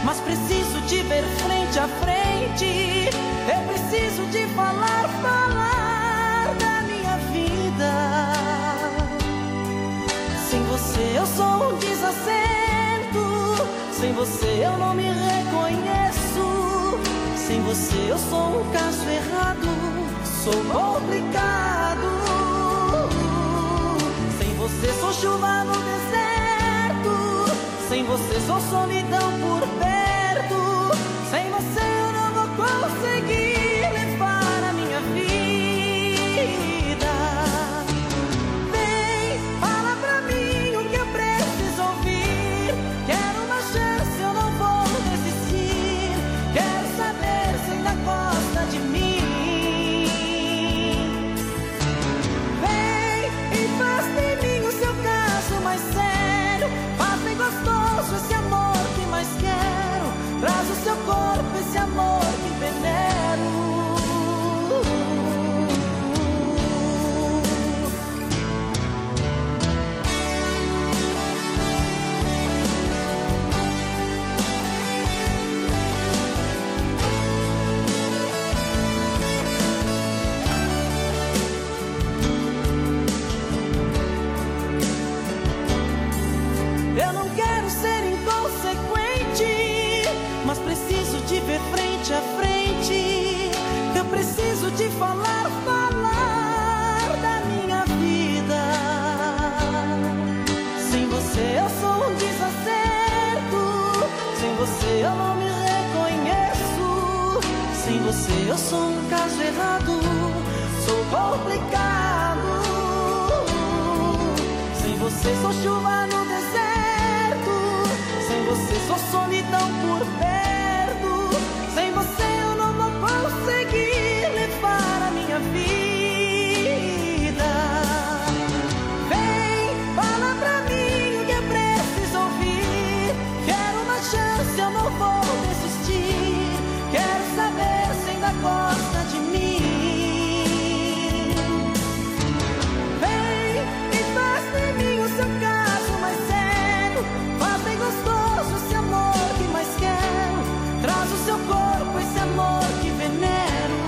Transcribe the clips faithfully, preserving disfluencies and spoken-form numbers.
mas preciso te ver frente a frente. Eu preciso de falar, falar da minha vida. Sem você eu sou um desacerto, sem você eu não me reconheço. Sem você eu sou um caso errado, sou complicado. Sem você sou chuva no deserto, sem você sou solidão por perto. Sem você eu não vou conseguir levar a minha vida. Vem, fala pra mim o que eu preciso ouvir. Quero uma chance, eu não vou desistir. Quero saber se ainda gosta de mim. Vem e faz de mim o seu caso mais sério. Faz bem gostoso esse amor que mais quero. Traz o seu corpo, esse amor que venero. Eu não quero ser inconsequente, mas preciso te ver frente a frente. Eu preciso te falar, falar da minha vida. Sem você eu sou um desacerto, sem você eu não me reconheço. Sem você eu sou um caso errado, sou complicado. Sem você sou chuva no deserto, sem você sou solidão por perto. Sem você eu não vou conseguir levar a minha vida. Vem, fala pra mim o que eu preciso ouvir. Quero uma chance, eu não vou desistir. Quero saber se ainda gosta de mim. Vem e faz de mim o seu caso mais sério. Faz bem gostoso esse amor que mais quero. Traz o seu corpo, esse amor que venero.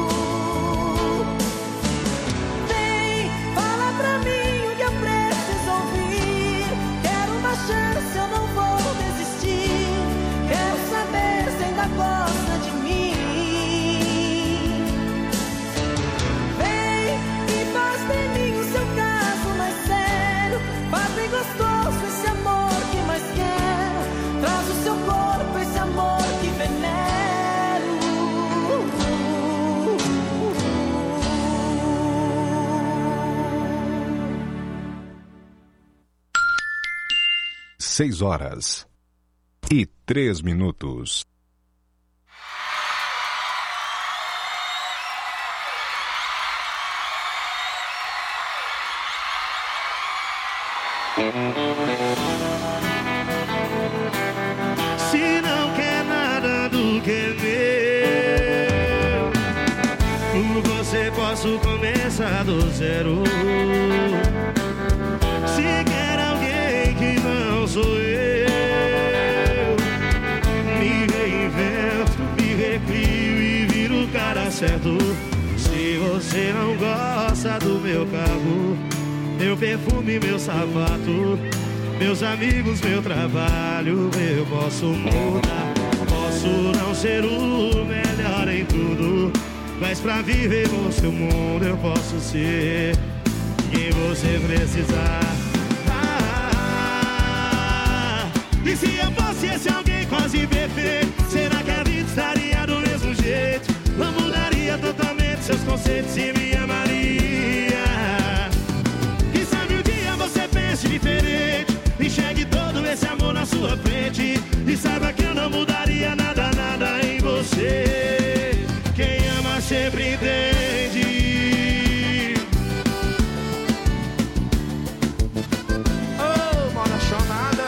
Vem, fala pra mim o que eu preciso ouvir. Quero uma chance, eu não vou desistir. Quero saber se ainda gosta de mim. Vem e faz de mim o seu caso mais sério. Faz bem gostoso esse amor que mais quero. Traz o seu corpo, esse amor que venero. Seis horas e três minutos. Se não quer nada do que é meu, por você posso começar do zero. Se quer alguém que não sou eu, me reinvento, me recrio e viro o cara certo. Se você não gosta do meu carro, meu perfume, meu sapato, meus amigos, meu trabalho, eu posso mudar. Posso não ser o melhor em tudo, mas pra viver no seu mundo eu posso ser quem você precisar. Ah, e se eu fosse esse alguém quase perfeito, será que a vida estaria do mesmo jeito? Não mudaria totalmente seus conceitos e me amaria. Quem sabe um dia você pense diferente, enxergue todo esse amor na sua frente e saiba que eu não mudaria nada, nada em você. Quem ama sempre entende. Oh, mora chonada.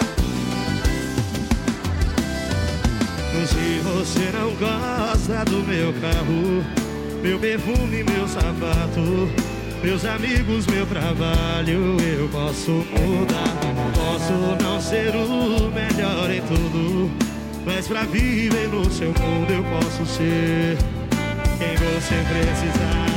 Se você não gosta do meu carro, meu perfume, meu sapato, meus amigos, meu trabalho, eu posso mudar. Posso não ser o melhor em tudo, mas pra viver no seu mundo eu posso ser quem você precisar.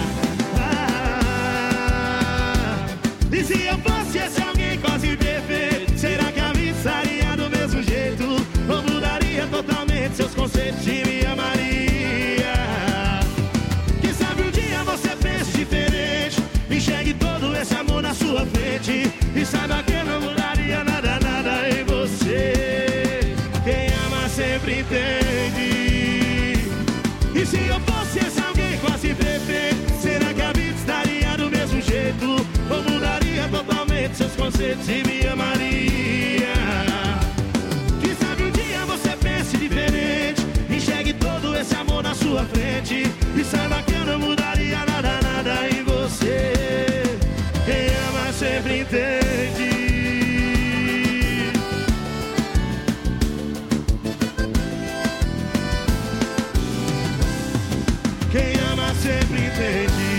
Ah, e se eu fosse esse alguém quase perfeito, será que a vida estaria do mesmo jeito? Ou mudaria totalmente seus conceitos de me amaria? Quem sabe um dia você pense diferente, enxergue todo esse amor na sua frente e saiba que eu não mudaria nada, nada em você. Quem ama sempre entende. E se eu fosse esse alguém quase perfeito, será que a vida estaria do mesmo jeito? Ou mudaria totalmente seus conceitos e me amaria? Quem sabe um dia você pense diferente, enxergue todo esse amor na sua frente e saiba que eu não mudaria nada, nada em você. Quem ama sempre entende. Quem ama sempre entende.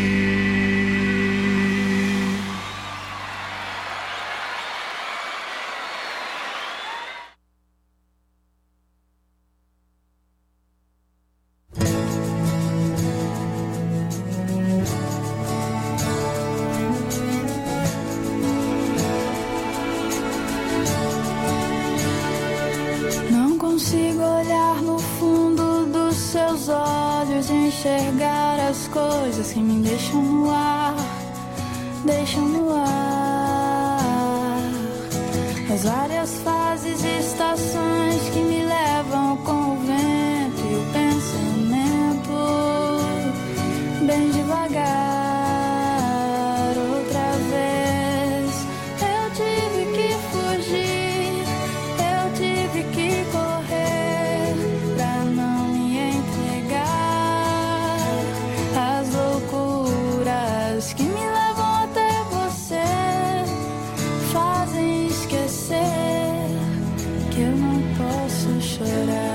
Não consigo olhar no fundo dos seus olhos e enxergar as coisas que me deixam no ar, deixam no ar. As várias fases e estações que me levam com o vento e o pensamento, bem devagar. Outra vez eu tive que fugir, eu tive que correr pra não me entregar às loucuras que me levam até você, fazem esquecer que eu não posso chorar.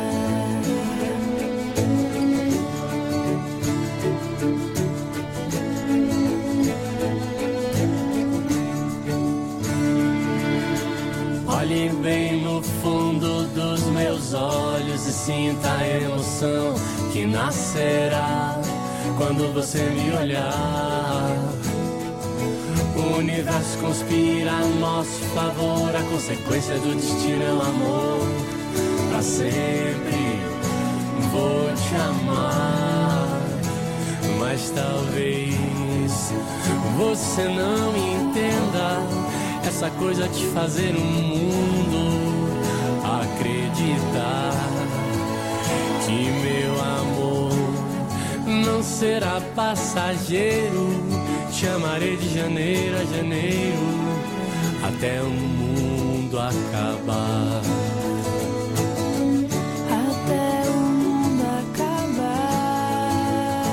Olhe bem no fundo dos meus olhos e sinta a emoção que nascerá quando você me olhar. O universo conspira a nosso favor, a consequência do destino é o amor. Pra sempre vou te amar, mas talvez você não entenda essa coisa de fazer o mundo acreditar que meu amor não será passageiro. Te amarei de janeiro a janeiro até o mundo acabar. Até o mundo acabar.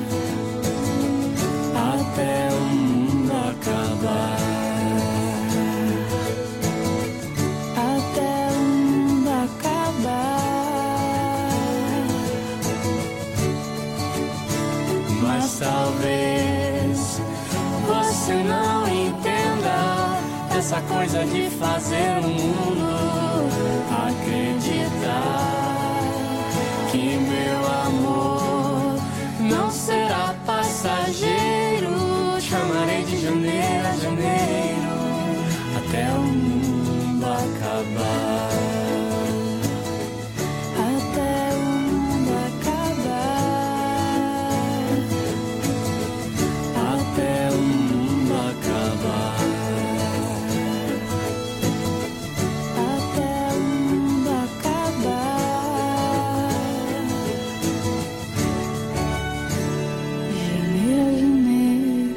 Até o mundo acabar. Até o mundo acabar. Mas talvez você não entenda essa coisa de fazer o mundo acreditar que meu amor não será passageiro. Te amarei de janeiro a janeiro até o mundo acabar. Até o mundo acabar. Até o mundo acabar. Até o mundo acabar. Janeiro a janeiro.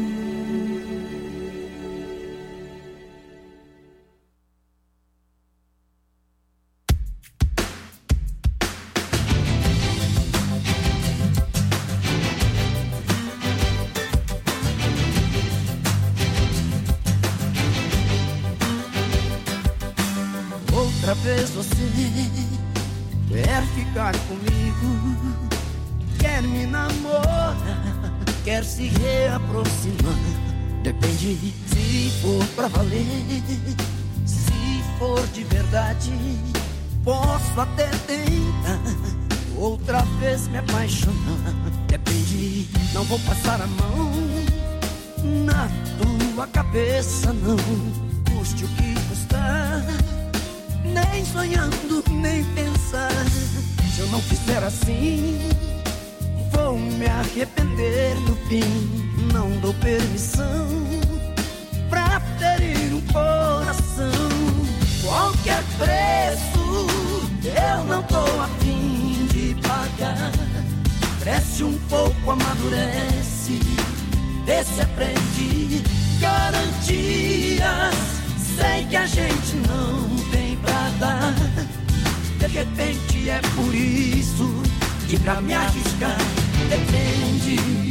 Outra vez você quer ficar comigo, quer me namorar, quer se reaproximar. Depende se for pra valer, se for de verdade. Posso até tentar outra vez me apaixonar. Depende, não vou passar a mão na tua cabeça, não. Custe o que custar, nem sonhando, nem pensar. Se eu não fizer assim, vou me arrepender no fim. Não dou permissão pra ferir um coração. Qualquer preço eu não tô a fim de pagar. Cresce um pouco, amadurece, vê se aprende. Garantias, sei que a gente não tem pra dar. De repente é por isso que pra me arriscar depende.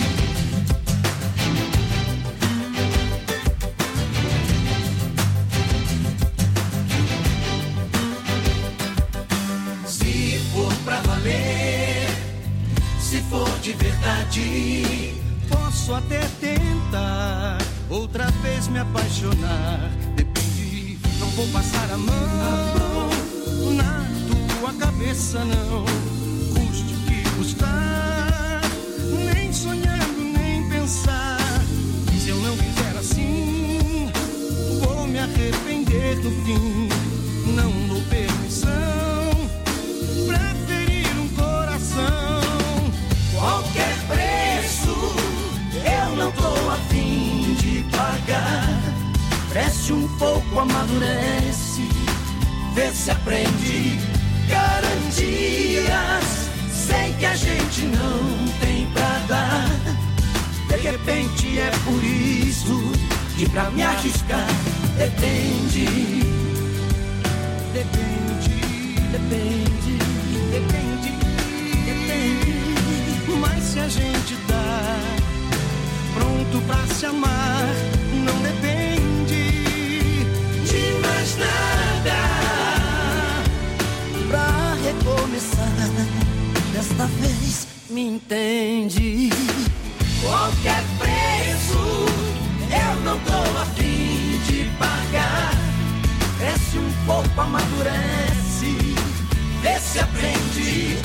Se for de verdade, posso até tentar outra vez me apaixonar. Depende, não vou passar a mão na tua cabeça, não. Custe o que custar, nem sonhando, nem pensar. Se eu não fizer assim, vou me arrepender no fim. Não dou permissão pra ferir um coração. Qualquer preço eu não tô a fim de pagar. Cresce um pouco, amadurece, vê se aprende. Garantias, sei que a gente não tem pra dar. De repente é por isso que pra me arriscar depende. Depende, depende, depende, depende. Mas se a gente tá pronto pra se amar, não depende de mais nada. Pra recomeçar, desta vez me entende. Qualquer preço eu não tô a fim de pagar. Cresce um pouco, amadurece, vê se aprende.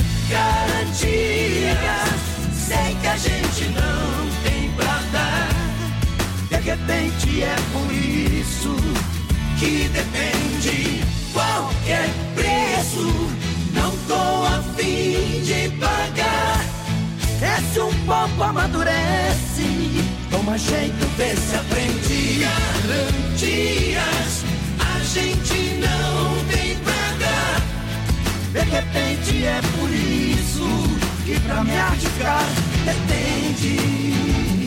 Garantias, sei que a gente não tem pra dar. De repente é por isso que depende. Qualquer preço não tô a fim de pagar. Cresce um pouco, amadurece, toma jeito, vê se aprende. Garantias, a gente não tem pra dar. De repente é por isso que pra me arriscar depende.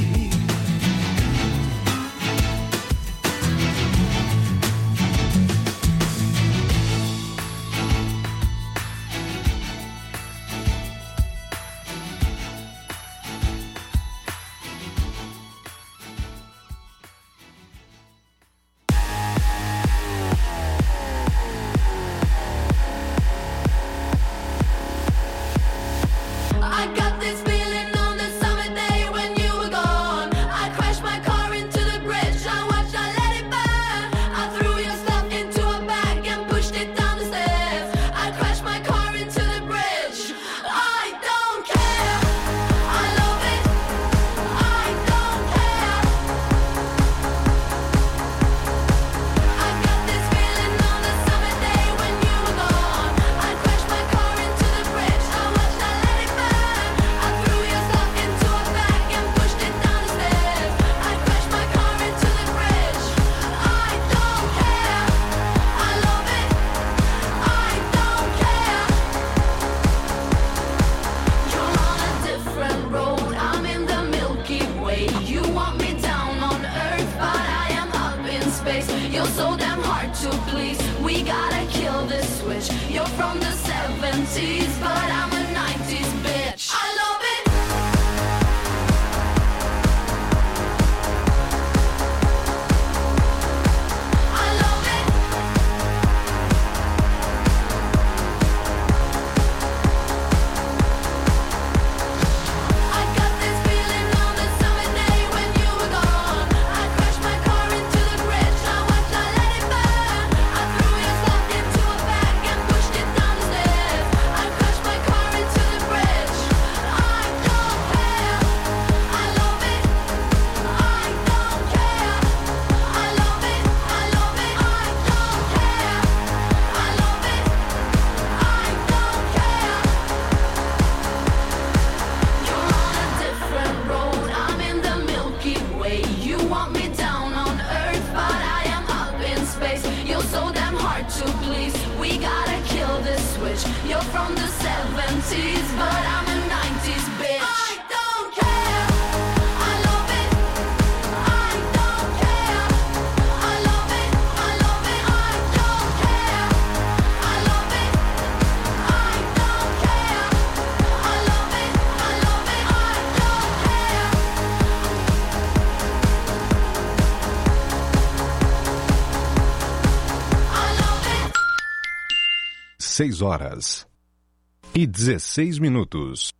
Down from the seventies, but I'm a nineties bitch. I don't care, I love it. I don't care, I love it. I love it. I don't care, I love it. I don't care, I love it. I love it. I don't care. I love it. Seis horas e dezesseis minutos.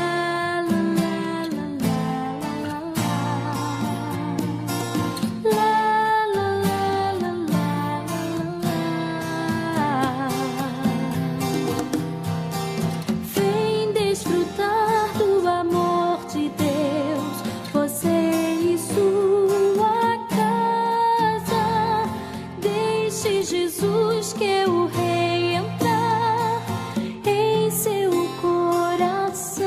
Vem desfrutar do amor de Deus, você e sua casa. Deixe Jesus, que é o Rei, entrar em seu coração.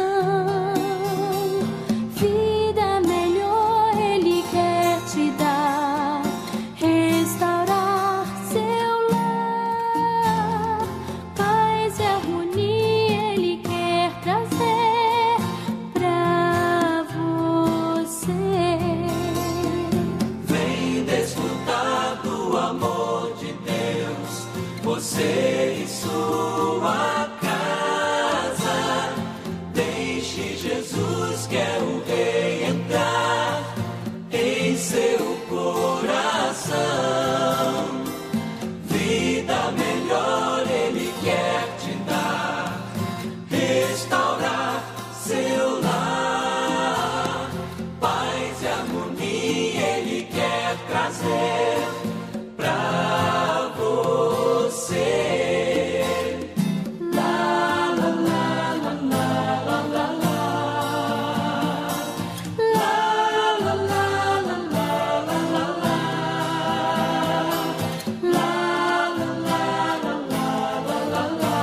Vida melhor Ele quer te dar, restaurar seu lar. Paz e harmonia Ele quer trazer pra você. Vem desfrutar do amor de Deus, você e sua casa. Deixe Jesus, que é o Rei, entrar em seu coração. Vida melhor Ele quer te dar, restaurar seu lar. Paz e harmonia Ele quer trazer pra você. La la la la la la la la. La la la la la la la la. La la la la la la la la.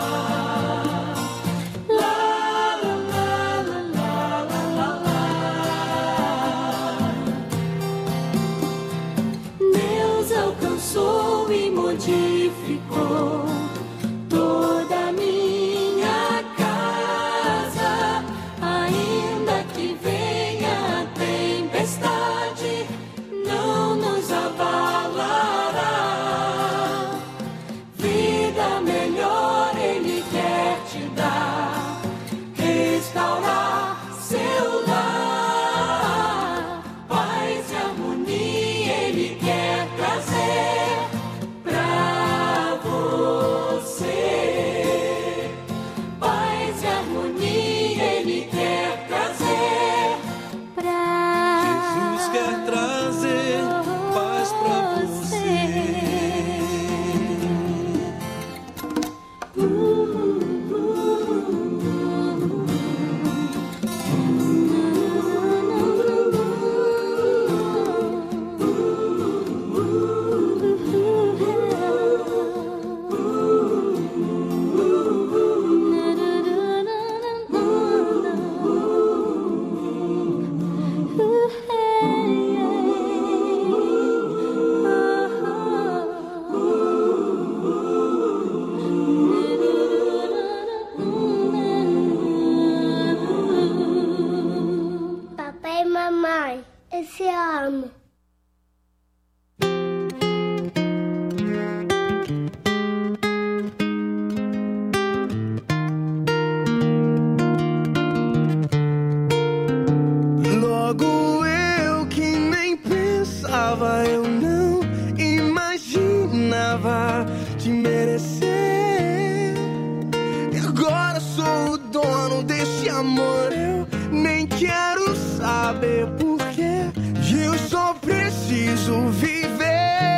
La la la la la la la. Deus alcançou e modificou toda a minha casa. Ainda que venha a tempestade, não nos abalará. Vida melhor Ele quer te dar, restaurar seu lar. Paz e harmonia Ele quer trazer pra você. Paz e harmonia Ele quer trazer pra Jesus quer trazer paz pra você. Papai e mamãe, eu te amo. Logo eu que nem pensava, eu não imaginava te merecer. E agora sou o dono desse amor, eu nem quero saber porquê. Eu só preciso viver,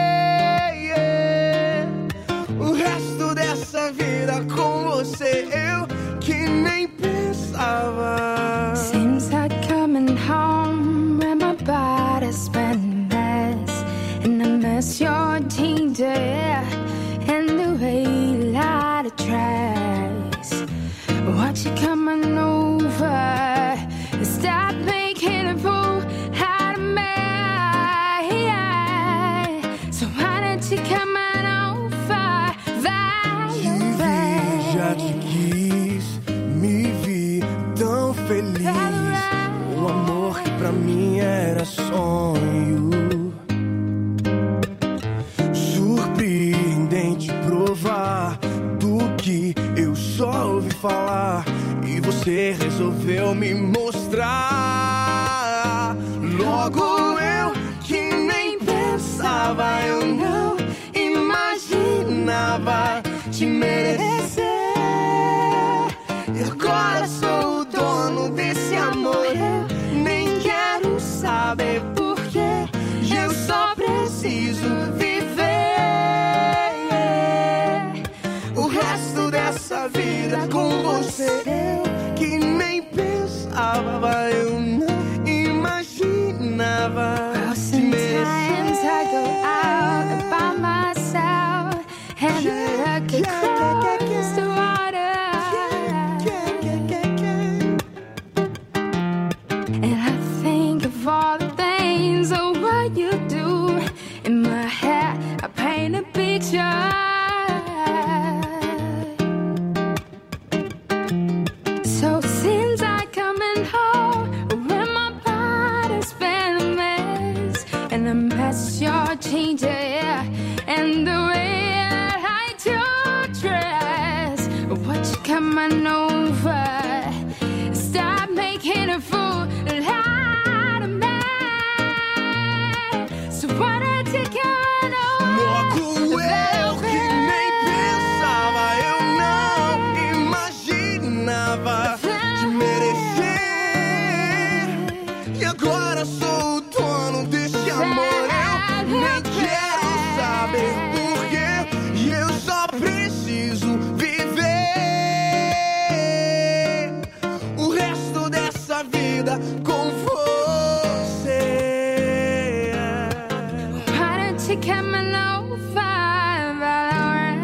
yeah. O resto dessa vida com você, eu que nem pensava. Seems like coming home and my body's been mess, and I miss your ginger and the way you light the trash. Watch you coming over, stop making a fool out of me. So why don't you come on over, Violet? já te quis, me vi tão feliz. O amor que pra mim era sonho. Surpreendente provar do que eu só ouvi falar. E você resolveu me mostrar. Logo eu que nem pensava, eu não imaginava te merecer. E agora sou o dono desse amor. Eu nem quero saber porquê. E eu só preciso viver o resto dessa vida com você. Eu que nem pensava, eu não imaginava. Well, sometimes I go out by myself and I look across the water, and I think of all the things of what you do. In my head I paint a picture. So since I coming home, when my body's been a mess, and the mess you're changing, yeah, and the way that I do dress, what you coming over? Stop making a fool out of me. So what I take coming over? Logo eu que nem pensava, eu não imaginava te merecer. E agora sou o dono desse amor. Eu nem quero saber porquê. E eu só preciso viver o resto dessa vida com você. Why don't you come on over, Valerie?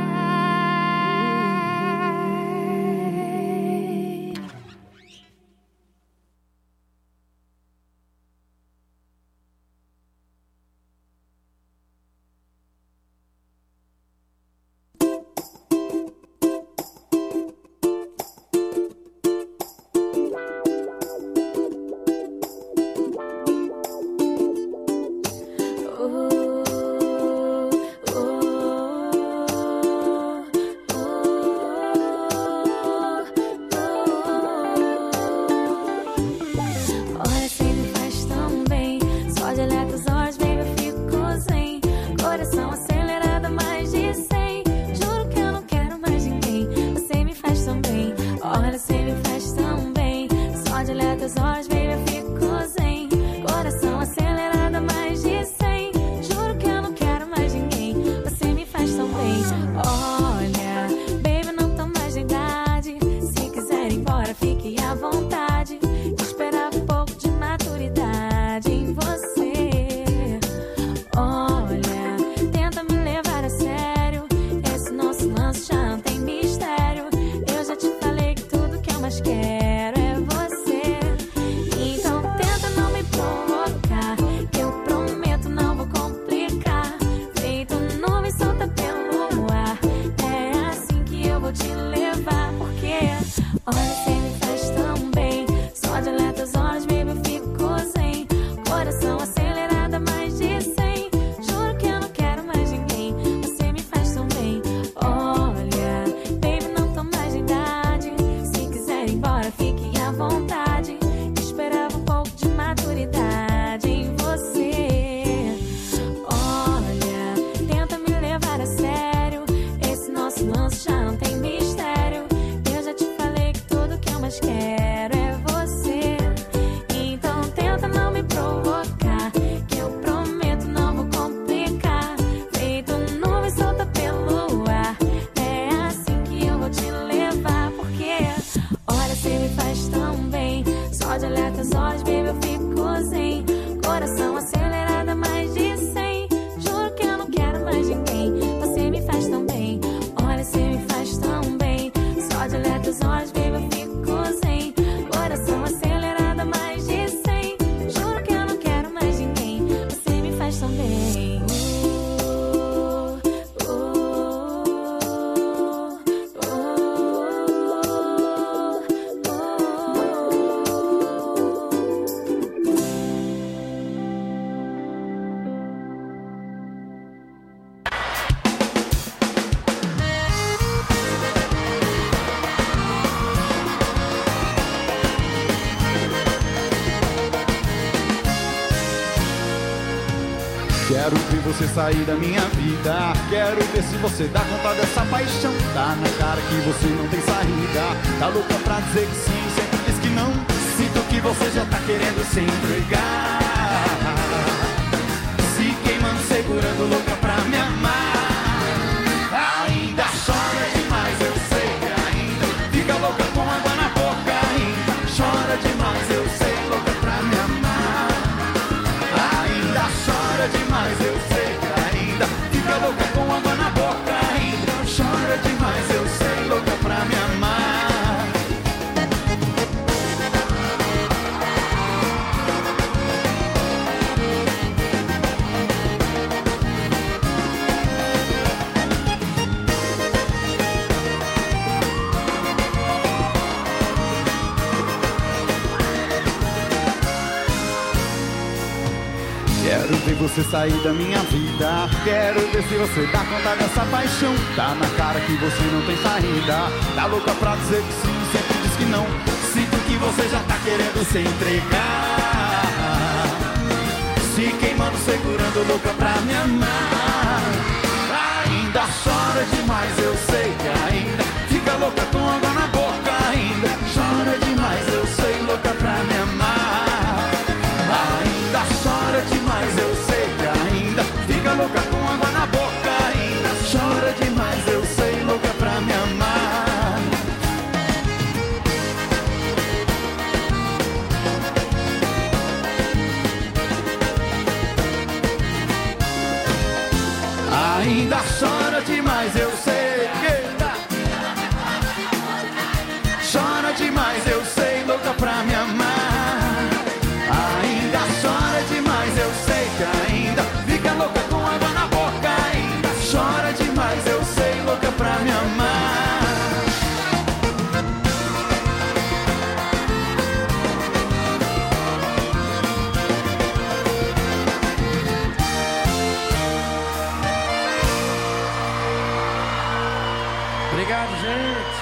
Olha, você me faz tão bem. Só de olhar teus olhos, baby, eu fico sem. Coração acelerado, mais de cem. Juro que eu não quero mais ninguém. Você me faz tão bem. Olha, você me faz tão bem. Só de olhar teus olhos, baby, eu fico sem. Coração acelerado, mais de cem. Juro que eu não quero mais ninguém. Você me faz tão bem. Olha, baby, não tô mais na idade. Se quiser ir embora, fique à vontade. Esperava um pouco de maturidade em você. Olha, tenta me levar a sério. Esse nosso lance já não tem mistério. Eu já te falei que tudo que eu mais quero é você. Então tenta não me provocar, que eu prometo não vou complicar. Feito nuvem solta pelo ar, é assim que eu vou te levar. Porque olha, você me faz tão bem. Só de olhar teus olhos, baby, eu fico sem. Coração acelerado, mais de cem. Juro que eu não quero mais ninguém. Você me faz tão bem. Olha, baby, não tô mais na idade. Se quiser ir embora, fique à vontade. Esperava um pouco de maturidade em você. Olha, tenta me levar a sério. Esse nosso lance já não tem mistério. Eu já te falei que tudo que eu mais quero é você. Então tenta não me provocar, que eu prometo não vou complicar. Feito nuvem solta pelo ar, é assim que eu vou te levar. Porque olha, você me faz tão bem. Só de olhar teus olhos, baby, eu fico sem. Coração acelerado, mais de cem. Juro que eu não quero mais ninguém. Você me faz tão bem. Olha, você me faz tão bem. Só de olhar teus olhos, baby, eu fico sem. Coração acelerado, mais de cem. Juro que eu não quero mais ninguém. Você me faz tão bem. Uh, uh, uh, uh. você sair da minha vida. Quero ver se você dá conta dessa paixão. Tá na cara que você não tem saída. Tá louca pra dizer que sim, sempre diz que não. Sinto que você já tá querendo se entregar, se queimando, segurando, louca pra me amar. Ainda chora demais, eu sei que ainda fica louca com água na boca. Ainda chora demais, eu sei, louca pra me amar. Ainda chora demais, eu sei que ainda fica louca com água na boca. Ainda chora demais, eu sei, louca pra me amar. Quero ver você sair da minha vida. Quero ver se você dá conta dessa paixão. Tá na cara que você não tem saída. Tá louca pra dizer que sim, sempre diz que não. Sinto que você já tá querendo se entregar, se queimando, segurando, louca pra me amar. Ainda chora demais, eu sei que ainda fica louca com água na boca. Ainda chora demais, eu sei, louca pra me amar. Ainda chora demais, eu sei que ainda fica louca com água na boca. Ainda chora demais, eu sei, louca pra me amar. Ainda chora demais, eu sei que chora demais, eu sei, louca pra me amar. Ainda chora demais, eu sei que ainda fica louca com água na boca. Ainda chora demais, eu sei, louca pra me amar. Obrigado, gente.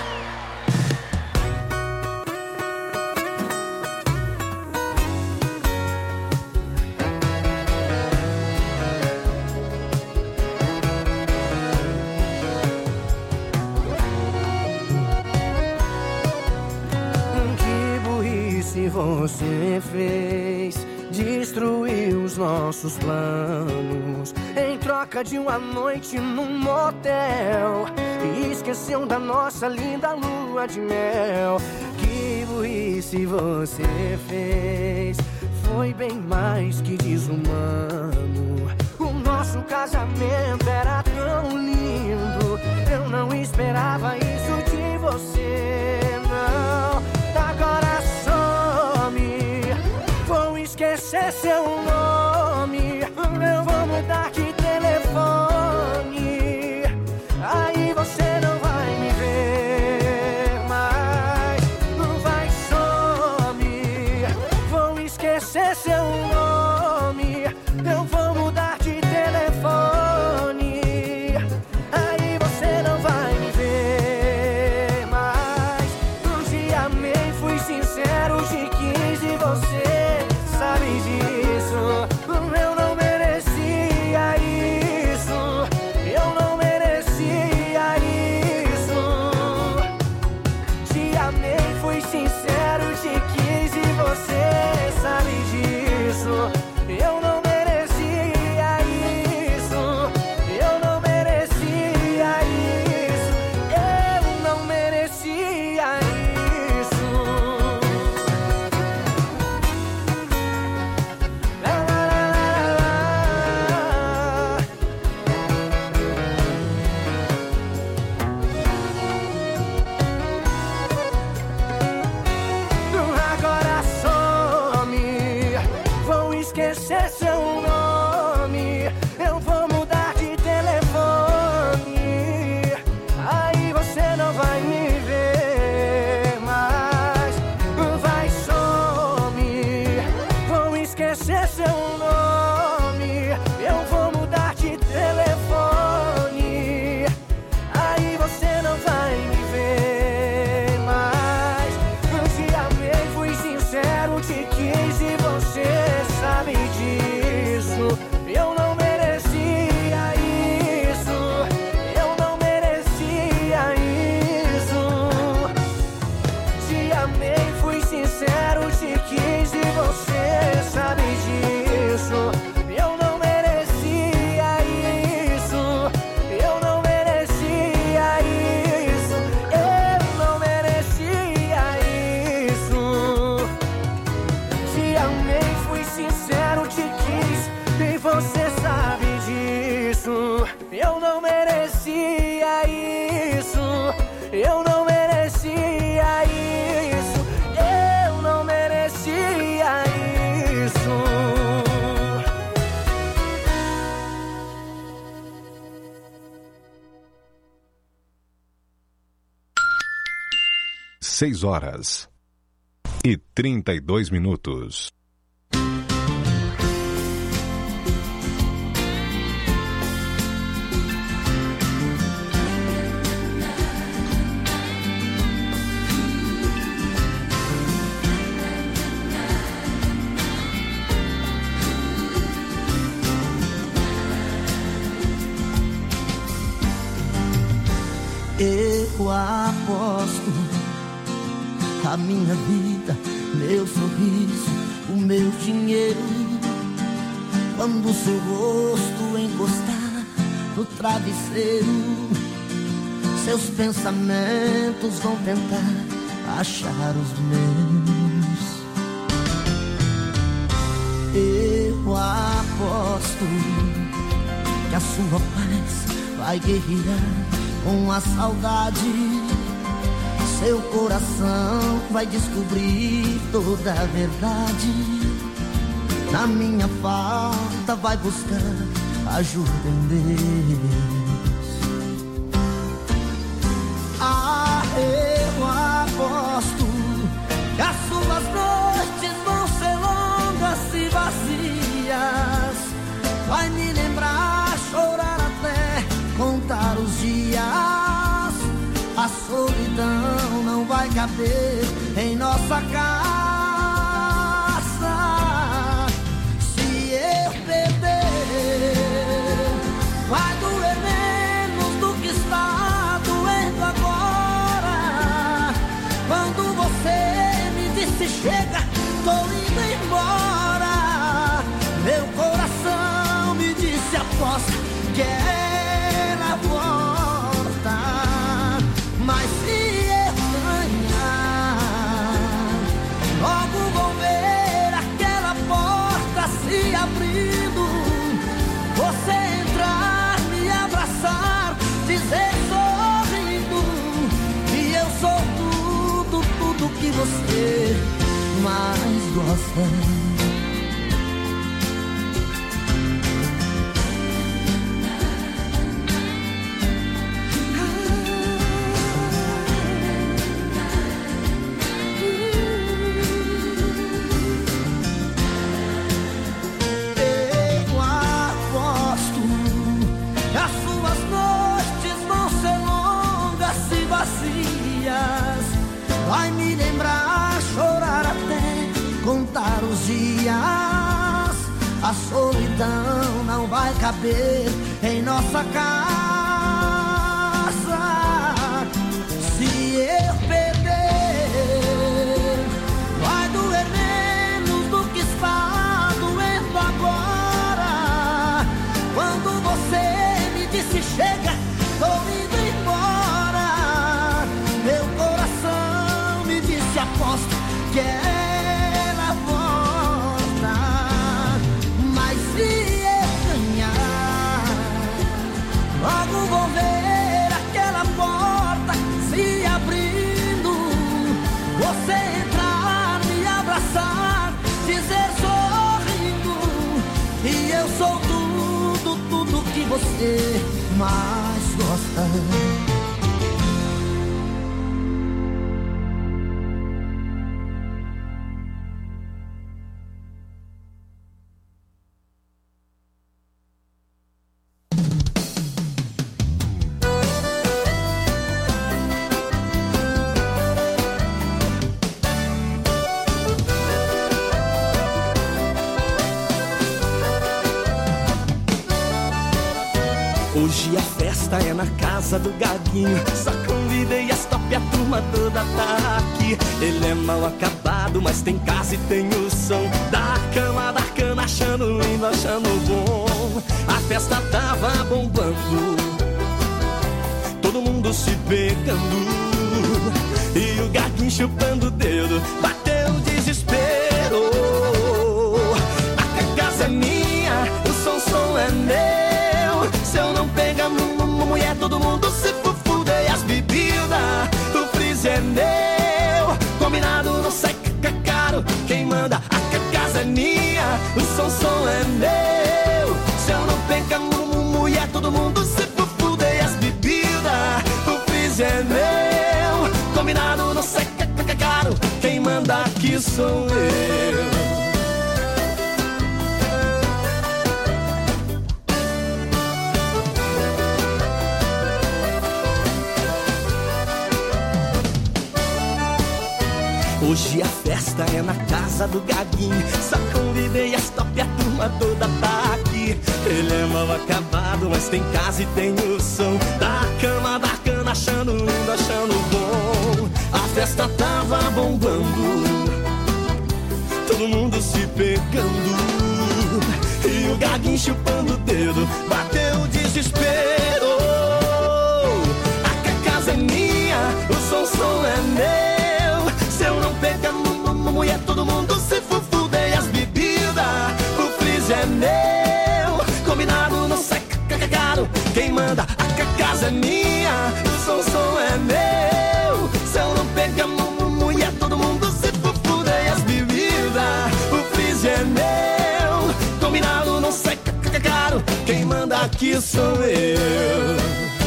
Você fez, destruiu os nossos planos em troca de uma noite num motel e esqueceu da nossa linda lua de mel. Que burrice você fez, foi bem mais que desumano. O nosso casamento era tão lindo, eu não esperava isso de você, não. Agora vou esquecer seu nome, eu vou mudar de telefone. Aí você não vai me ver mais, não vai some. Vou esquecer seu nome, eu vou mudar de telefone. Aí você não vai me ver mais. Um dia amei, fui sincero, te quis e você sabe disso. Eu não merecia isso, eu não merecia isso. Te amei, fui sincero, te quis e você sabe disso. Eu não merecia isso, eu não merecia isso, eu não merecia isso. Agora some, seis horas e trinta e dois minutos. Eu aposto a minha vida, meu sorriso, o meu dinheiro. Quando seu rosto encostar no travesseiro, seus pensamentos vão tentar achar os meus. Eu aposto que a sua paz vai guerrear com a saudade. Seu coração vai descobrir toda a verdade. Na minha falta vai buscar ajuda em Deus. Ah, eu aposto que as suas noites vão ser longas e vazias. Vai me lembrar, chorar até contar os dias. A solidão não vai caber em nossa casa. Se eu perder, vai doer menos do que está doendo agora. Quando você me disse chega, tô indo embora, meu coração me disse aposta que ela volta. Mas se eu ganhar, logo vou ver aquela porta se abrindo. Você entrar, me abraçar, dizer sorrindo que eu sou tudo, tudo que você mais gosta. Vai me lembrar, chorar até contar os dias. A solidão não vai caber em nossa casa. Se eu perder, vai doer menos do que está doendo agora. Quando você me disse chega, tô indo embora, meu coração me disse aposta que ela volta. Mas se eu ganhar, logo vou ver aquela porta se abrindo. Você entrar, me abraçar, dizer sorrindo que eu sou tudo, tudo que você mais gosta. Hoje a festa é na casa do Gaguinho. Só convidei as top e a turma toda tá aqui. Ele é mal acabado, mas tem casa e tem o som da cama, da cana, achando lindo, achando bom. A festa tava bombando, todo mundo se pegando, e o Gaguinho chupando o dedo, bateu o desespero. A casa é minha, o som, som é meu. Se eu não pegar mulher, todo mundo se fufuda. E as bebidas, o freezer é meu. Combinado não sai caro. Quem manda, a casa é minha. O som, som é meu. Se eu não pegar mulher, todo mundo se fufuda. E as bebidas, o freezer é meu. Combinado não sai caro. sou eu. Hoje a festa é na casa do Gaguinho. Só convidei as top e a turma toda tá aqui. Ele é mal acabado, mas tem casa e tem o som da cama, da cana, achando lindo, achando bom. A festa tava bombando, todo mundo se pegando, e o Gaguinho chupando o dedo, bateu o desespero. A casa é minha, o som, som é meu. Se eu não pegar mulher, todo mundo se fufudeia as bebidas. O freezer é meu, combinado não sai caro. Quem manda, a casa é minha, o som, som é meu. Se eu não pegar mulher, todo mundo se fufudeia as bebidas. O freezer é meu, combinado não sai caro. Quem manda aqui sou eu.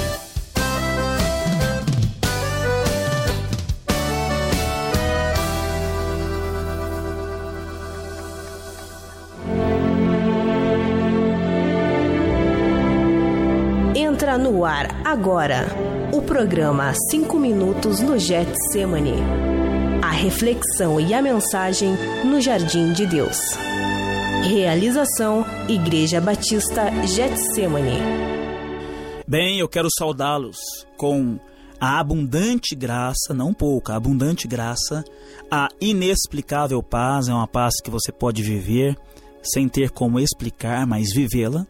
Entra no ar agora o programa cinco minutos no Getsemane. A reflexão e a mensagem no Jardim de Deus. Realização Igreja Batista Getsemane. Bem, eu quero saudá-los com a abundante graça, não pouca, a abundante graça, a inexplicável paz. É uma paz que você pode viver sem ter como explicar, mas vivê-la.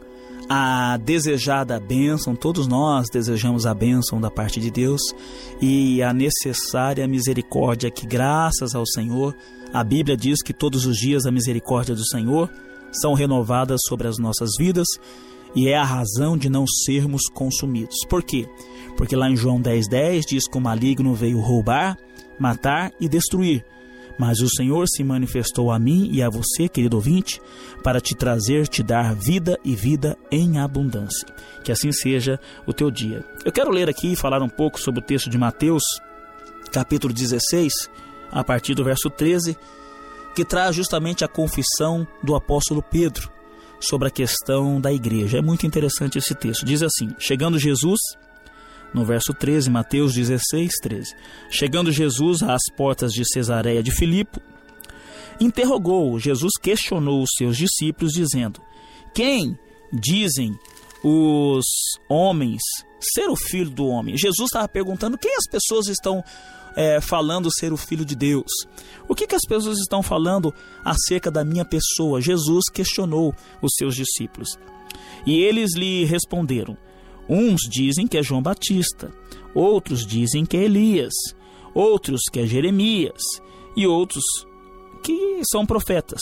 A desejada bênção, todos nós desejamos a bênção da parte de Deus, e a necessária misericórdia que, graças ao Senhor, a Bíblia diz que todos os dias a misericórdia do Senhor são renovadas sobre as nossas vidas, e é a razão de não sermos consumidos. Por quê? Porque lá em João dez, dez diz que o maligno veio roubar, matar e destruir. Mas o Senhor se manifestou a mim e a você, querido ouvinte, para te trazer, te dar vida e vida em abundância. Que assim seja o teu dia. Eu quero ler aqui e falar um pouco sobre o texto de Mateus, capítulo dezesseis, a partir do verso treze, que traz justamente a confissão do apóstolo Pedro sobre a questão da igreja. É muito interessante esse texto. Diz assim: chegando Jesus... No verso treze, Mateus dezesseis, treze. Chegando Jesus às portas de Cesareia de Filipe, interrogou, Jesus questionou os seus discípulos, dizendo: quem dizem os homens ser o filho do homem? Jesus estava perguntando quem as pessoas estão é, falando ser o filho de Deus. O que, que as pessoas estão falando acerca da minha pessoa? Jesus questionou os seus discípulos. E eles lhe responderam: uns dizem que é João Batista, outros dizem que é Elias, outros que é Jeremias, e outros que são profetas.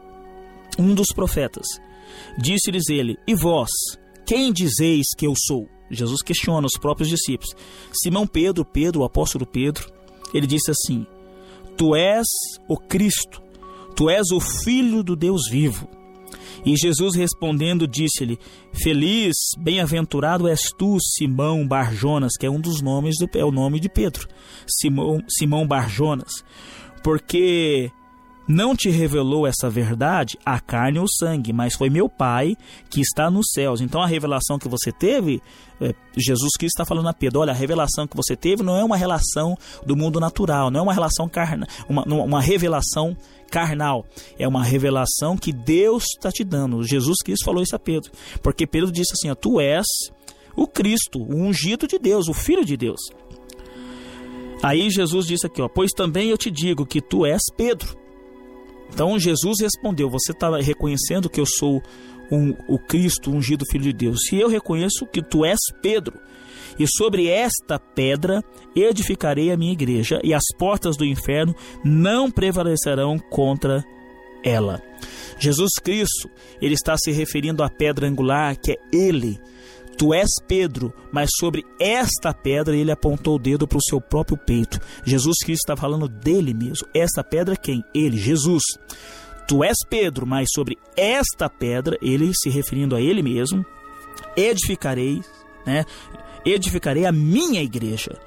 Um dos profetas. Disse-lhes ele: e vós, quem dizeis que eu sou? Jesus questiona os próprios discípulos. Simão Pedro, Pedro, o apóstolo Pedro, ele disse assim: tu és o Cristo, tu és o Filho do Deus vivo. E Jesus respondendo disse-lhe: feliz, bem-aventurado és tu, Simão Barjonas, que é um dos nomes, do, é o nome de Pedro, Simão, Simão Barjonas, porque não te revelou essa verdade a carne ou sangue, mas foi meu Pai que está nos céus. Então a revelação que você teve, é, Jesus Cristo está falando a Pedro: olha, a revelação que você teve não é uma relação do mundo natural, não é uma relação carnal, uma, uma revelação carnal, é uma revelação que Deus está te dando. Jesus Cristo falou isso a Pedro, porque Pedro disse assim: ó, tu és o Cristo, o ungido de Deus, o Filho de Deus. Aí Jesus disse aqui, ó, pois também eu te digo que tu és Pedro. Então Jesus respondeu: você está reconhecendo que eu sou um, o Cristo, o ungido Filho de Deus, e eu reconheço que tu és Pedro, e sobre esta pedra edificarei a minha igreja, e as portas do inferno não prevalecerão contra ela. Jesus Cristo, ele está se referindo à pedra angular, que é ele. Tu és Pedro, mas sobre esta pedra ele apontou o dedo para o seu próprio peito. Jesus Cristo está falando dele mesmo. Esta pedra é quem? Ele, Jesus. Tu és Pedro, mas sobre esta pedra, ele se referindo a ele mesmo, edificarei, né? Edificarei a minha igreja.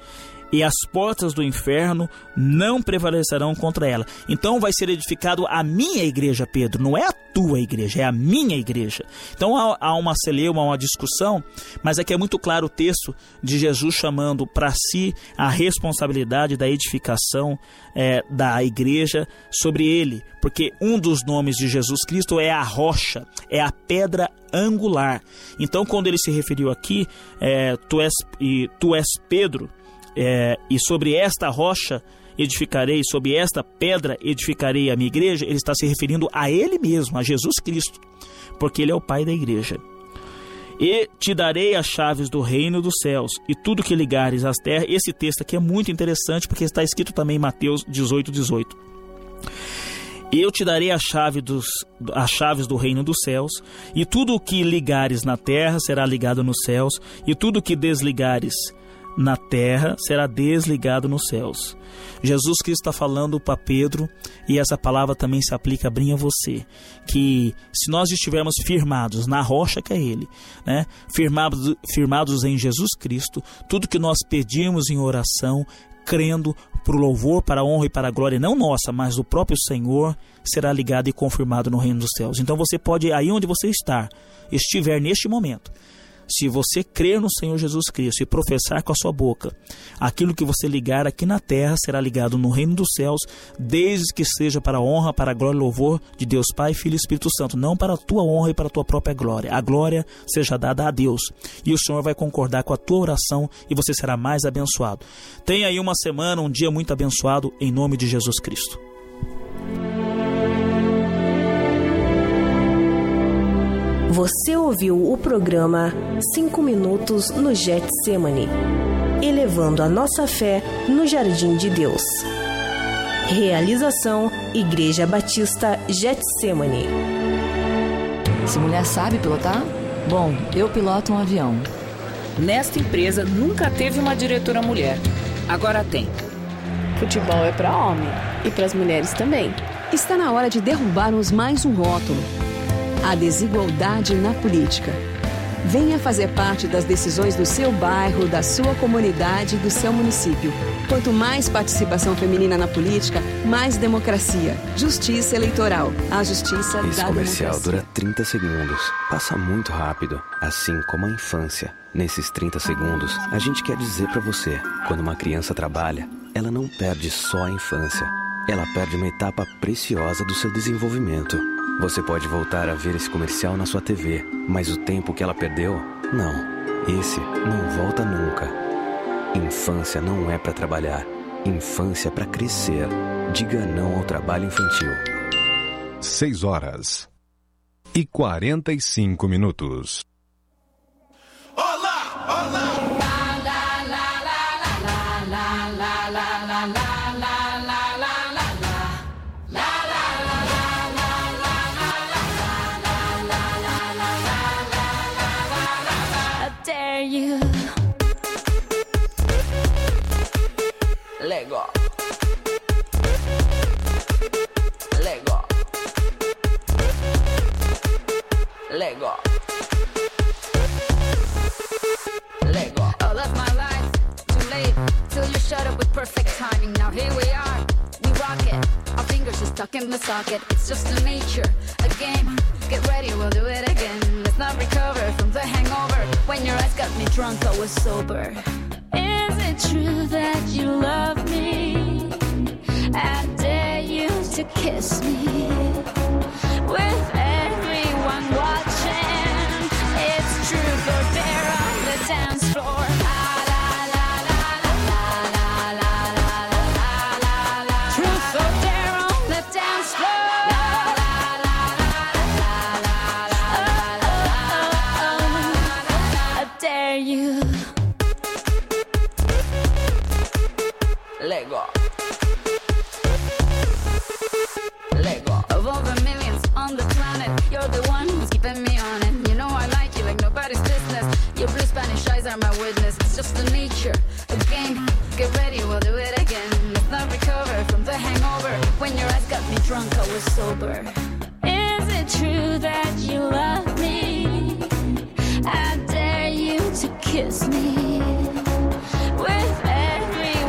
e as portas do inferno não prevalecerão contra ela. Então vai ser edificado a minha igreja, Pedro, não é a tua igreja, é a minha igreja. Então há, há uma celeuma, uma discussão, mas aqui é muito claro o texto de Jesus chamando para si a responsabilidade da edificação é, da igreja sobre ele, porque um dos nomes de Jesus Cristo é a rocha, é a pedra angular. Então quando ele se referiu aqui, é, tu, és, e, tu és Pedro, É, e sobre esta rocha edificarei, sobre esta pedra edificarei a minha igreja, ele está se referindo a ele mesmo, a Jesus Cristo, porque ele é o Pai da igreja. E te darei as chaves do reino dos céus, e tudo que ligares às terras. Esse texto aqui é muito interessante, porque está escrito também em Mateus dezoito, dezoito. Eu te darei a chave dos, as chaves do reino dos céus, e tudo o que ligares na terra será ligado nos céus, e tudo o que desligares na terra será desligado nos céus. Jesus Cristo está falando para Pedro, e essa palavra também se aplica bem a você, que se nós estivermos firmados na rocha que é Ele, né? firmados, firmados em Jesus Cristo, tudo que nós pedimos em oração, crendo para o louvor, para a honra e para a glória, não nossa, mas do próprio Senhor, será ligado e confirmado no reino dos céus. Então você pode, aí onde você está, estiver neste momento, se você crer no Senhor Jesus Cristo e professar com a sua boca, aquilo que você ligar aqui na terra será ligado no reino dos céus, desde que seja para a honra, para a glória e louvor de Deus Pai, Filho e Espírito Santo, não para a tua honra e para a tua própria glória. A glória seja dada a Deus, e o Senhor vai concordar com a tua oração e você será mais abençoado. Tenha aí uma semana, um dia muito abençoado, em nome de Jesus Cristo. Você ouviu o programa cinco minutos no Getsemane, elevando a nossa fé no Jardim de Deus. Realização Igreja Batista Getsemane. Se mulher sabe pilotar? Bom, eu piloto um avião. Nesta empresa nunca teve uma diretora mulher. Agora tem. Futebol é para homem e para as mulheres também. Está na hora de derrubarmos mais um rótulo: a desigualdade na política. Venha fazer parte das decisões do seu bairro, da sua comunidade e do seu município. Quanto mais participação feminina na política, mais democracia. Justiça eleitoral. A justiça Esse da comercial democracia. dura trinta segundos. Passa muito rápido, assim como a infância. Nesses trinta segundos, a gente quer dizer pra você: quando uma criança trabalha, ela não perde só a infância. Ela perde uma etapa preciosa do seu desenvolvimento. Você pode voltar a ver esse comercial na sua T V, mas o tempo que ela perdeu, não. Esse não volta nunca. Infância não é para trabalhar. Infância é para crescer. Diga não ao trabalho infantil. seis horas e quarenta e cinco minutos. Olá, olá. You. Lego. Lego. Lego. Lego. I left my life too late till you shut up with perfect timing. Now here we are, we rock it. Our fingers are stuck in the socket. It's just a nature, a game. Get ready, we'll do it again. Let's not recover from the hangover. When your eyes got me drunk, I was sober. Is it true that you love me? I dare you to kiss me. With everyone watching, it's truth or dare on the dance floor. La la la la la la la la la la la. Truth or dare on the dance floor. You. Lego. Lego. Of all the millions on the planet, you're the one who's keeping me on it. You know I like you like nobody's business. Your blue Spanish eyes are my witness. It's just the nature, a game. Get ready, we'll do it again. Let's not recover from the hangover. When your eyes got me drunk, I was sober. Is it true that you love me? I dare you to kiss me. With everyone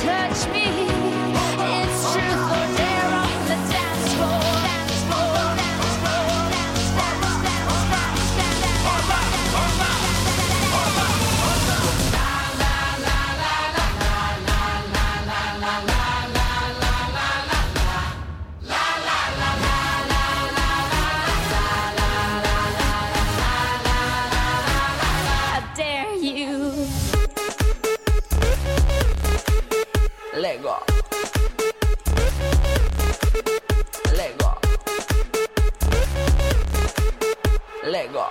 touch me. It's truth or dare on the dance floor. Dance floor, dance floor, dance, dance, dance, dance, dance, dance. All right, all right, all right, all right. La la la la la la la la la la la la la la la. La la la la la la la la la la la. I dare you. Lego. Lego. Lego.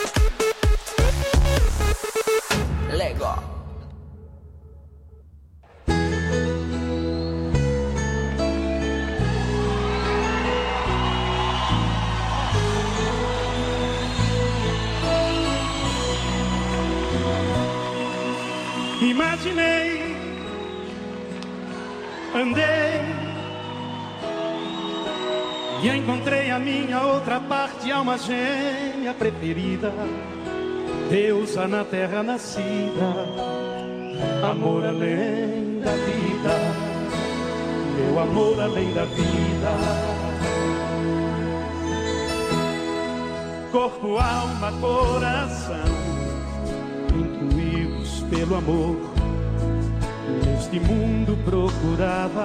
Lego. Imaginei, andei e encontrei a minha outra parte, alma gêmea preferida, deusa na terra nascida, amor além da vida, meu amor além da vida. Corpo, alma, coração, incluídos pelo amor, neste mundo procurava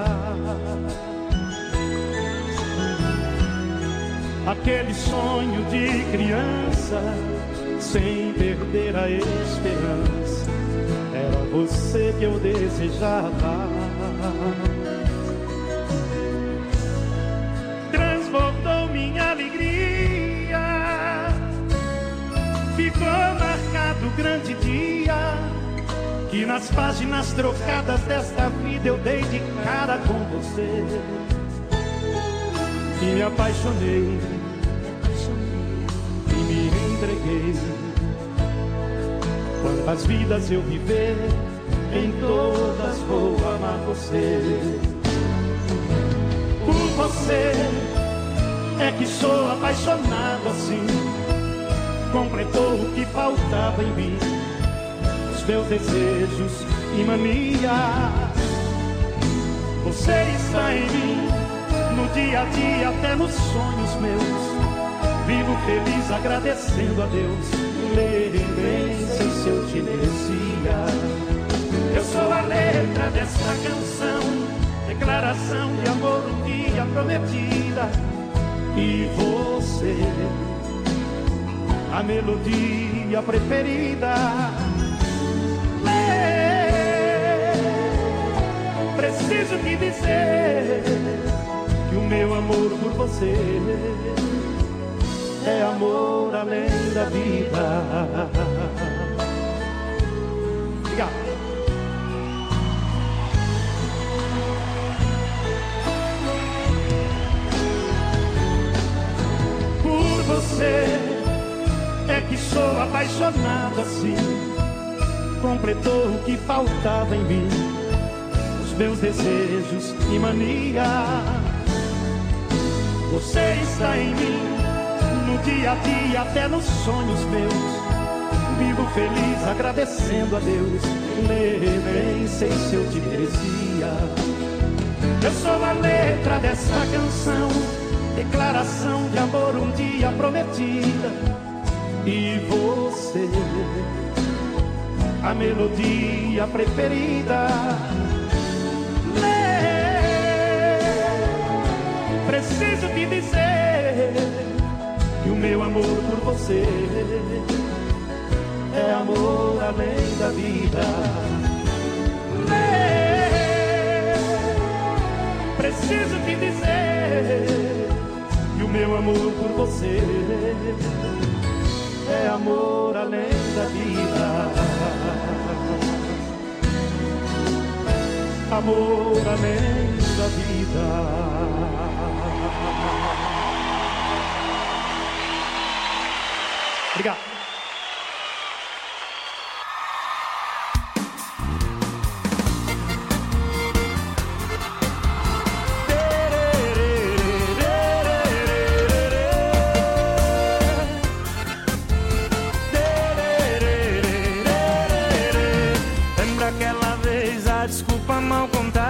aquele sonho de criança, sem perder a esperança. Era você que eu desejava. Transbordou minha alegria, ficou marcado o grande dia que nas páginas trocadas desta vida eu dei de cara com você. E me apaixonei, e me entreguei. Quantas vidas eu viver, em todas vou amar você. Por você é que sou apaixonado assim. Completou o que faltava em mim, os meus desejos e manias. Você está em mim, no dia a dia, até nos sonhos meus. Vivo feliz agradecendo a Deus, lembrança se eu te merecia. Eu sou a letra dessa canção, declaração de amor um dia prometida. E você, a melodia preferida. Preciso te dizer que o meu amor por você é amor além da vida. Obrigado. Por você é que sou apaixonado assim. Completou o que faltava em mim, os meus desejos e mania. Você está em mim, no dia a dia, até nos sonhos meus. Vivo feliz agradecendo a Deus, nem sei se eu te merecia. Eu sou a letra dessa canção, declaração de amor um dia prometida. E você, a melodia preferida. Preciso te dizer que o meu amor por você é amor além da vida. Preciso te dizer que o meu amor por você é amor além da vida. Amor além da vida. Obrigado. Lembra aquela vez a desculpa mal contada?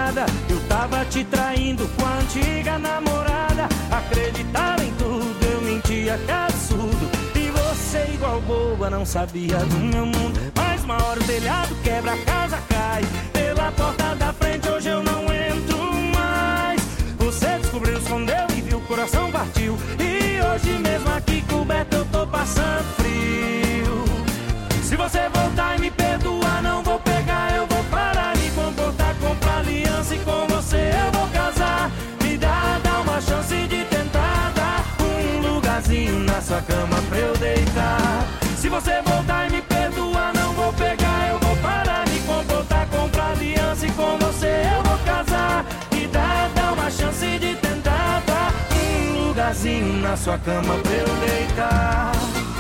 te traindo com a antiga namorada. Acreditava em tudo, eu mentia, que absurdo. E você igual boba não sabia do meu mundo. Mas uma hora o telhado quebra, a casa cai. Pela porta da frente hoje eu não entro mais. Você descobriu, escondeu e viu, o coração partiu. E hoje mesmo aqui coberto eu tô passando frio. Se você voltar e me perdoar, não vou pegar, eu vou parar, me comportar, comprar aliança e com você eu vou casar. Me dá, dá uma chance de tentar dar um lugarzinho na sua cama pra eu deitar. Se você voltar e me perdoar, não vou pegar, eu vou parar, me comportar, comprar aliança e com você eu vou casar. Me dá, dá uma chance de tentar dar um lugarzinho na sua cama pra eu deitar.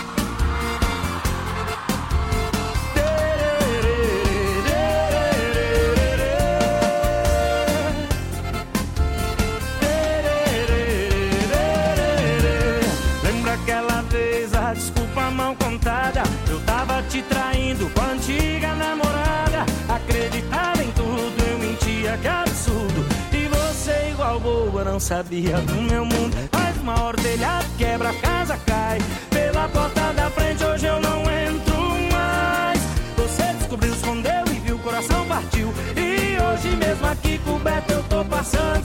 Desculpa mal contada, eu tava te traindo com a antiga namorada. Acreditava em tudo, eu mentia, que absurdo. E você igual boa não sabia do meu mundo. Mas uma hora o telhado quebra, a casa cai. Pela porta da frente hoje eu não entro mais. Você descobriu, escondeu e viu, o coração partiu. E hoje mesmo aqui coberto eu tô passando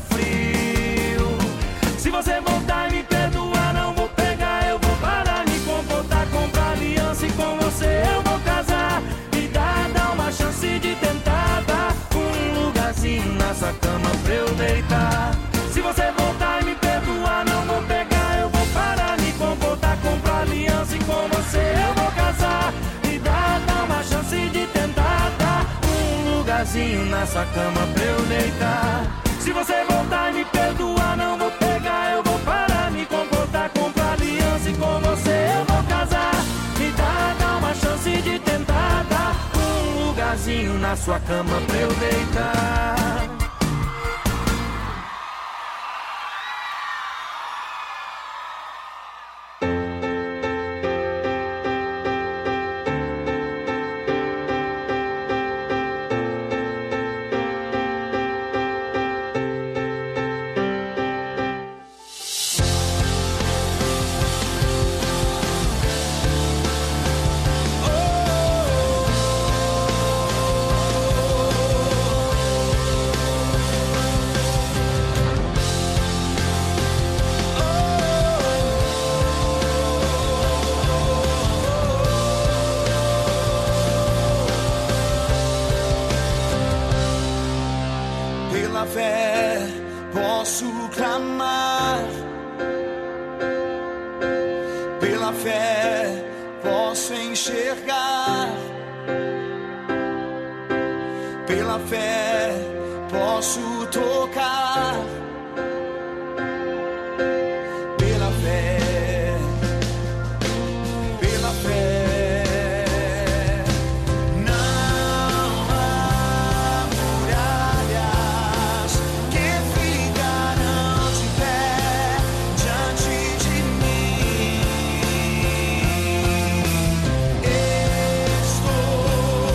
frio. Se você voltar e me perdoar, não vou pegar, eu vou parar, me comportar, comprar aliança e com você eu vou casar. Me dá, dá uma chance de tentar dar um lugarzinho na sua cama pra eu deitar. Se você voltar e me perdoar, não vou pegar, eu vou parar, me comportar, comprar aliança e com você eu vou casar. Me dá, dá uma chance de tentar dar um lugarzinho na sua cama pra eu deitar. Se você voltar e me perdoar, não vou pegar, eu vou parar, me comportar, comprar aliança e com você eu vou casar. Me dá, dá uma chance de tentar dar um lugarzinho na sua cama pra eu deitar.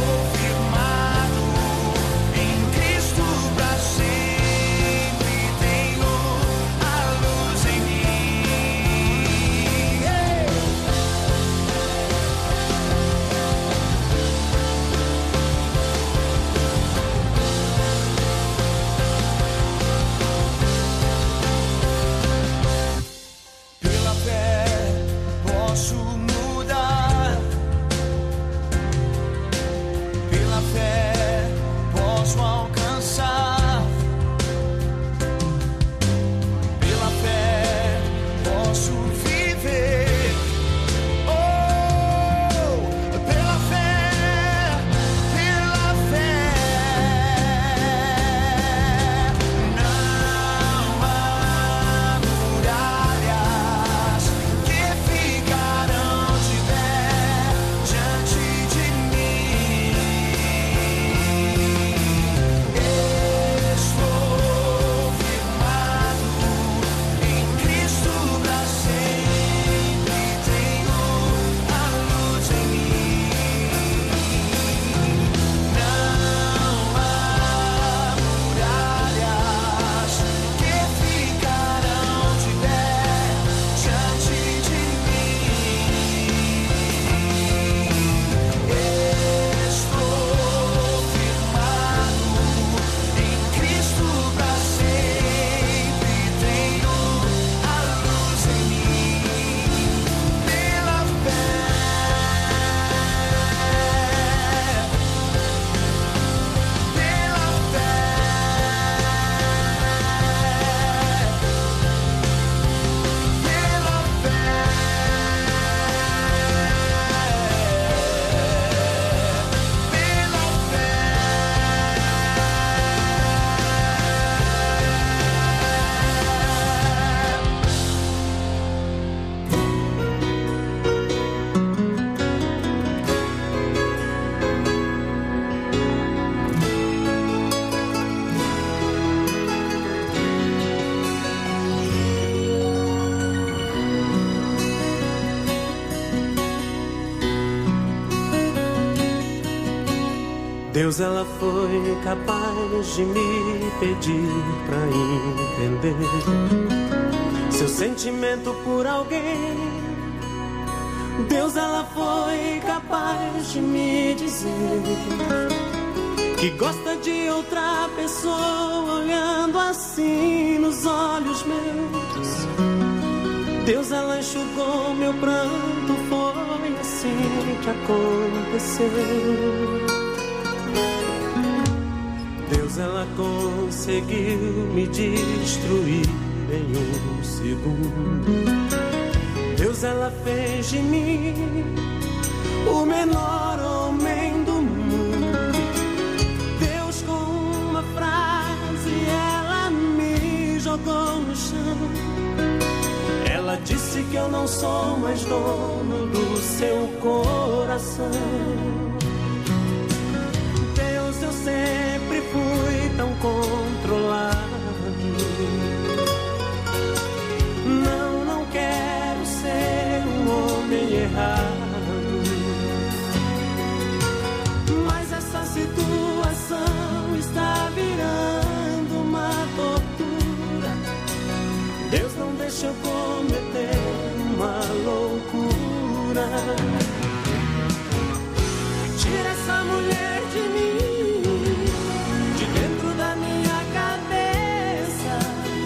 Firmado em Cristo pra sempre. Deus, ela foi capaz de me pedir pra entender seu sentimento por alguém. Deus, ela foi capaz de me dizer que gosta de outra pessoa olhando assim nos olhos meus. Deus, ela enxugou meu pranto, foi assim que aconteceu. Deus, ela conseguiu me destruir em um segundo. Deus, ela fez de mim o menor homem do mundo. Deus, com uma frase, ela me jogou no chão. Ela disse que eu não sou mais dono do seu coração. Deus, eu sempre fui tão controlado. Não, não quero ser um homem errado. Mas essa situação está virando uma tortura. Deus, não deixa eu